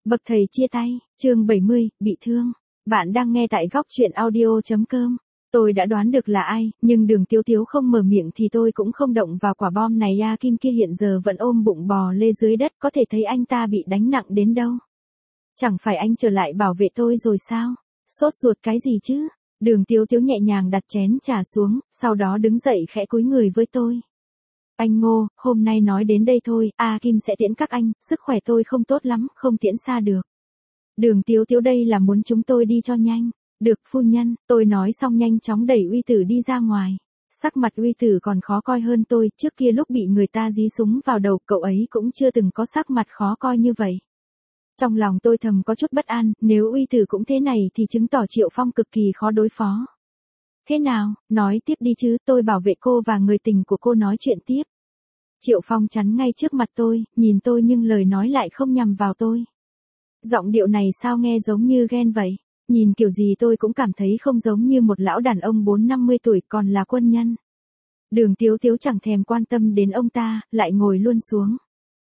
Bậc thầy chia tay, chương 70, bị thương. Bạn đang nghe tại góc truyện audio.com. Tôi đã đoán được là ai, nhưng Đường Tiếu Tiếu không mở miệng thì tôi cũng không động vào quả bom này. A Kim kia hiện giờ vẫn ôm bụng bò lê dưới đất, có thể thấy anh ta bị đánh nặng đến đâu. Chẳng phải anh trở lại bảo vệ tôi rồi sao? Sốt ruột cái gì chứ? Đường Tiếu Tiếu nhẹ nhàng đặt chén trà xuống, sau đó đứng dậy khẽ cúi người với tôi. Anh Ngô, hôm nay nói đến đây thôi, A Kim sẽ tiễn các anh, sức khỏe tôi không tốt lắm, không tiễn xa được. Đường Tiếu Tiếu đây là muốn chúng tôi đi cho nhanh. Được phu nhân, tôi nói xong nhanh chóng đẩy Uy Tử đi ra ngoài. Sắc mặt Uy Tử còn khó coi hơn tôi, trước kia lúc bị người ta dí súng vào đầu cậu ấy cũng chưa từng có sắc mặt khó coi như vậy. Trong lòng tôi thầm có chút bất an, nếu Uy Tử cũng thế này thì chứng tỏ Triệu Phong cực kỳ khó đối phó. Thế nào, nói tiếp đi chứ, tôi bảo vệ cô và người tình của cô nói chuyện tiếp. Triệu Phong chắn ngay trước mặt tôi, nhìn tôi nhưng lời nói lại không nhằm vào tôi. Giọng điệu này sao nghe giống như ghen vậy, nhìn kiểu gì tôi cũng cảm thấy không giống như một lão đàn ông 40-50 tuổi còn là quân nhân. Đường Tiếu Tiếu chẳng thèm quan tâm đến ông ta, lại ngồi luôn xuống.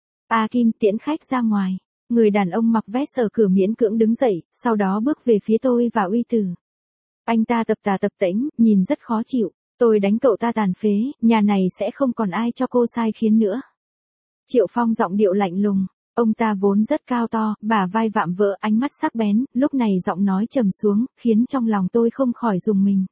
A Kim tiễn khách ra ngoài, người đàn ông mặc vest ở cửa miễn cưỡng đứng dậy, sau đó bước về phía tôi và Uy Tử. Anh ta tập tà tập tễnh, nhìn rất khó chịu. Tôi đánh cậu ta tàn phế, nhà này sẽ không còn ai cho cô sai khiến nữa. Triệu Phong giọng điệu lạnh lùng, ông ta vốn rất cao to, bả vai vạm vỡ, ánh mắt sắc bén, lúc này giọng nói trầm xuống, khiến trong lòng tôi không khỏi rùng mình.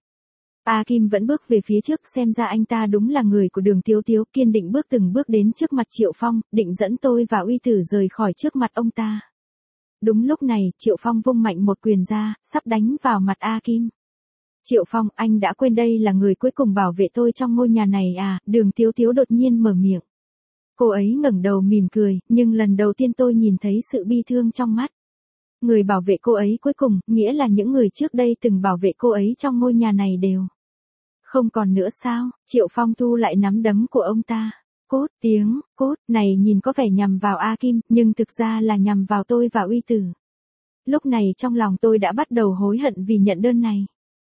A Kim vẫn bước về phía trước, xem ra anh ta đúng là người của Đường Tiếu Tiếu, kiên định bước từng bước đến trước mặt Triệu Phong, định dẫn tôi và Uy Tử rời khỏi trước mặt ông ta. Đúng lúc này, Triệu Phong vung mạnh một quyền ra, sắp đánh vào mặt A Kim. Triệu Phong, anh đã quên đây là người cuối cùng bảo vệ tôi trong ngôi nhà này à? Đường Tiếu Tiếu đột nhiên mở miệng. Cô ấy ngẩng đầu mỉm cười, nhưng lần đầu tiên tôi nhìn thấy sự bi thương trong mắt. Người bảo vệ cô ấy cuối cùng, nghĩa là những người trước đây từng bảo vệ cô ấy trong ngôi nhà này đều không còn nữa sao? Triệu Phong thu lại nắm đấm của ông ta. Cốt tiếng, cốt này nhìn có vẻ nhằm vào A Kim, nhưng thực ra là nhằm vào tôi và Uy Tử. Lúc này trong lòng tôi đã bắt đầu hối hận vì nhận đơn này.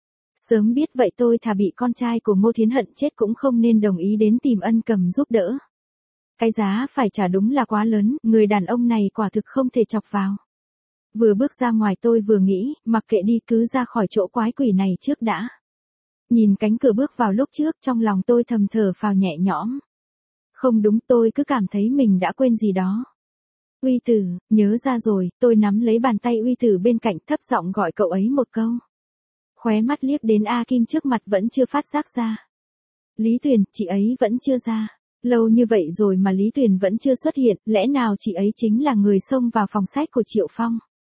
Sớm biết vậy tôi thà bị con trai của Ngô Thiến Hận chết cũng không nên đồng ý đến tìm Ân Cầm giúp đỡ. Cái giá phải trả đúng là quá lớn, người đàn ông này quả thực không thể chọc vào. Vừa bước ra ngoài tôi vừa nghĩ, mặc kệ đi cứ ra khỏi chỗ quái quỷ này trước đã. Nhìn cánh cửa bước vào lúc trước trong lòng tôi thầm thở phào nhẹ nhõm. Không đúng, tôi cứ cảm thấy mình đã quên gì đó. Uy Tử, nhớ ra rồi, tôi nắm lấy bàn tay Uy Tử bên cạnh thấp giọng gọi cậu ấy một câu. Khóe mắt liếc đến A Kim trước mặt vẫn chưa phát giác ra. Lý Tuyền, chị ấy vẫn chưa ra. Lâu như vậy rồi mà Lý Tuyền vẫn chưa xuất hiện, lẽ nào chị ấy chính là người xông vào phòng sách của Triệu Phong?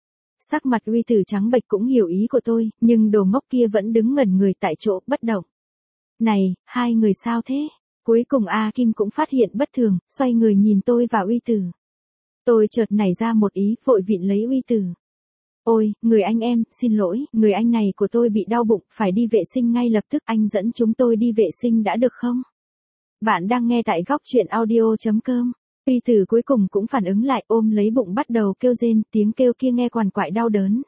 Sắc mặt Uy Tử trắng bệch cũng hiểu ý của tôi, nhưng đồ ngốc kia vẫn đứng ngẩn người tại chỗ, bất động. Này, hai người sao thế? Cuối cùng A Kim cũng phát hiện bất thường, xoay người nhìn tôi và Uy Tử. Tôi chợt nảy ra một ý, vội vịn lấy Uy Tử. Ôi, người anh em, xin lỗi, người anh này của tôi bị đau bụng, phải đi vệ sinh ngay lập tức, anh dẫn chúng tôi đi vệ sinh đã được không? Bạn đang nghe tại góc truyện audio.com. Uy Tử cuối cùng cũng phản ứng lại, ôm lấy bụng bắt đầu kêu rên, tiếng kêu kia nghe quằn quại đau đớn.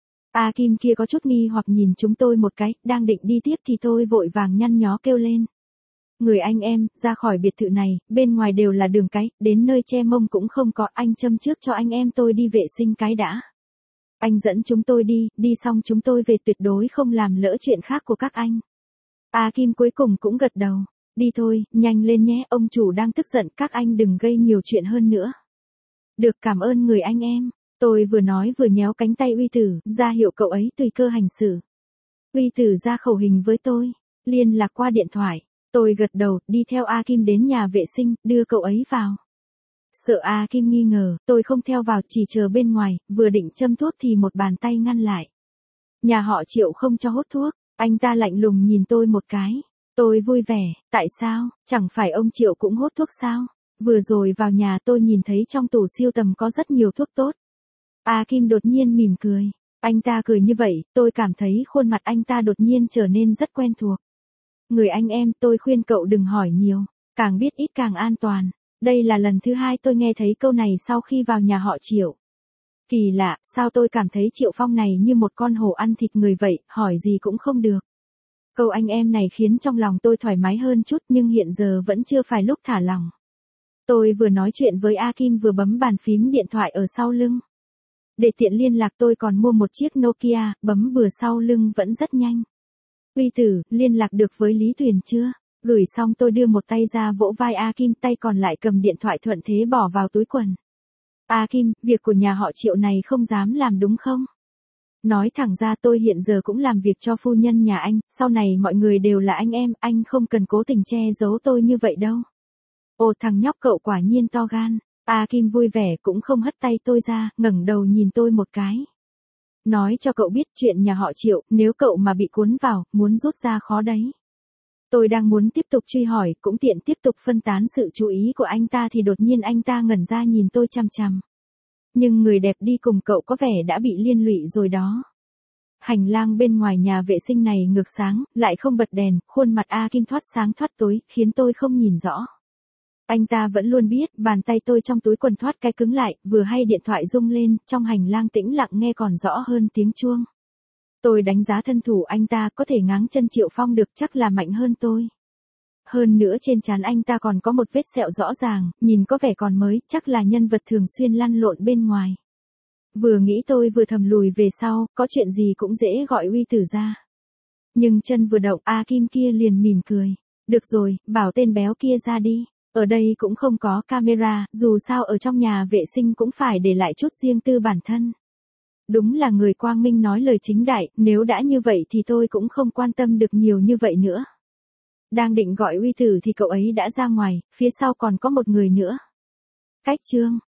A Kim kia có chút nghi hoặc nhìn chúng tôi một cái, đang định đi tiếp thì tôi vội vàng nhăn nhó kêu lên. Người anh em, ra khỏi biệt thự này, bên ngoài đều là đường cái, đến nơi che mông cũng không có, anh châm trước cho anh em tôi đi vệ sinh cái đã. Anh dẫn chúng tôi đi xong chúng tôi về, tuyệt đối không làm lỡ chuyện khác của các anh. A Kim cuối cùng cũng gật đầu. Đi thôi, nhanh lên nhé, ông chủ đang tức giận, các anh đừng gây nhiều chuyện hơn nữa. Được, cảm ơn người anh em. Tôi vừa nói vừa nhéo cánh tay Uy Tử, ra hiệu cậu ấy tùy cơ hành xử. Uy Tử ra khẩu hình với tôi, liên lạc qua điện thoại. Tôi gật đầu, đi theo A Kim đến nhà vệ sinh, đưa cậu ấy vào. Sợ A Kim nghi ngờ, tôi không theo vào, chỉ chờ bên ngoài, vừa định châm thuốc thì một bàn tay ngăn lại. Nhà họ Triệu không cho hút thuốc, anh ta lạnh lùng nhìn tôi một cái. Tôi vui vẻ, tại sao, chẳng phải ông Triệu cũng hút thuốc sao? Vừa rồi vào nhà tôi nhìn thấy trong tủ sưu tầm có rất nhiều thuốc tốt. A Kim đột nhiên mỉm cười. Anh ta cười như vậy, tôi cảm thấy khuôn mặt anh ta đột nhiên trở nên rất quen thuộc. Người anh em, tôi khuyên cậu đừng hỏi nhiều, càng biết ít càng an toàn. Đây là lần thứ hai tôi nghe thấy câu này sau khi vào nhà họ Triệu. Kỳ lạ, sao tôi cảm thấy Triệu Phong này như một con hổ ăn thịt người vậy, hỏi gì cũng không được. Câu anh em này khiến trong lòng tôi thoải mái hơn chút, nhưng hiện giờ vẫn chưa phải lúc thả lỏng. Tôi vừa nói chuyện với A Kim vừa bấm bàn phím điện thoại ở sau lưng. Để tiện liên lạc tôi còn mua một chiếc Nokia, bấm bừa sau lưng vẫn rất nhanh. Uy Tử, liên lạc được với Lý Tuyền chưa? Gửi xong tôi đưa một tay ra vỗ vai A Kim, tay còn lại cầm điện thoại thuận thế bỏ vào túi quần. A Kim, việc của nhà họ Triệu này không dám làm đúng không? Nói thẳng ra tôi hiện giờ cũng làm việc cho phu nhân nhà anh, sau này mọi người đều là anh em, anh không cần cố tình che giấu tôi như vậy đâu. Ồ, thằng nhóc cậu quả nhiên to gan. A Kim vui vẻ cũng không hất tay tôi ra, ngẩng đầu nhìn tôi một cái. Nói cho cậu biết chuyện nhà họ Triệu, nếu cậu mà bị cuốn vào, muốn rút ra khó đấy. Tôi đang muốn tiếp tục truy hỏi, cũng tiện tiếp tục phân tán sự chú ý của anh ta thì đột nhiên anh ta ngẩn ra nhìn tôi chằm chằm. Nhưng người đẹp đi cùng cậu có vẻ đã bị liên lụy rồi đó. Hành lang bên ngoài nhà vệ sinh này ngược sáng, lại không bật đèn, khuôn mặt A Kim thoát sáng thoát tối, khiến tôi không nhìn rõ. Anh ta vẫn luôn biết, bàn tay tôi trong túi quần thoát cái cứng lại, vừa hay điện thoại rung lên, trong hành lang tĩnh lặng nghe còn rõ hơn tiếng chuông. Tôi đánh giá thân thủ anh ta có thể ngáng chân Triệu Phong được, chắc là mạnh hơn tôi. Hơn nữa trên trán anh ta còn có một vết sẹo rõ ràng, nhìn có vẻ còn mới, chắc là nhân vật thường xuyên lăn lộn bên ngoài. Vừa nghĩ tôi vừa thầm lùi về sau, có chuyện gì cũng dễ gọi Uy Tử ra. Nhưng chân vừa động, A Kim kia liền mỉm cười. Được rồi, bảo tên béo kia ra đi. Ở đây cũng không có camera, dù sao ở trong nhà vệ sinh cũng phải để lại chút riêng tư bản thân. Đúng là người quang minh nói lời chính đại, nếu đã như vậy thì tôi cũng không quan tâm được nhiều như vậy nữa. Đang định gọi Uy Tử thì cậu ấy đã ra ngoài, phía sau còn có một người nữa. Cách chương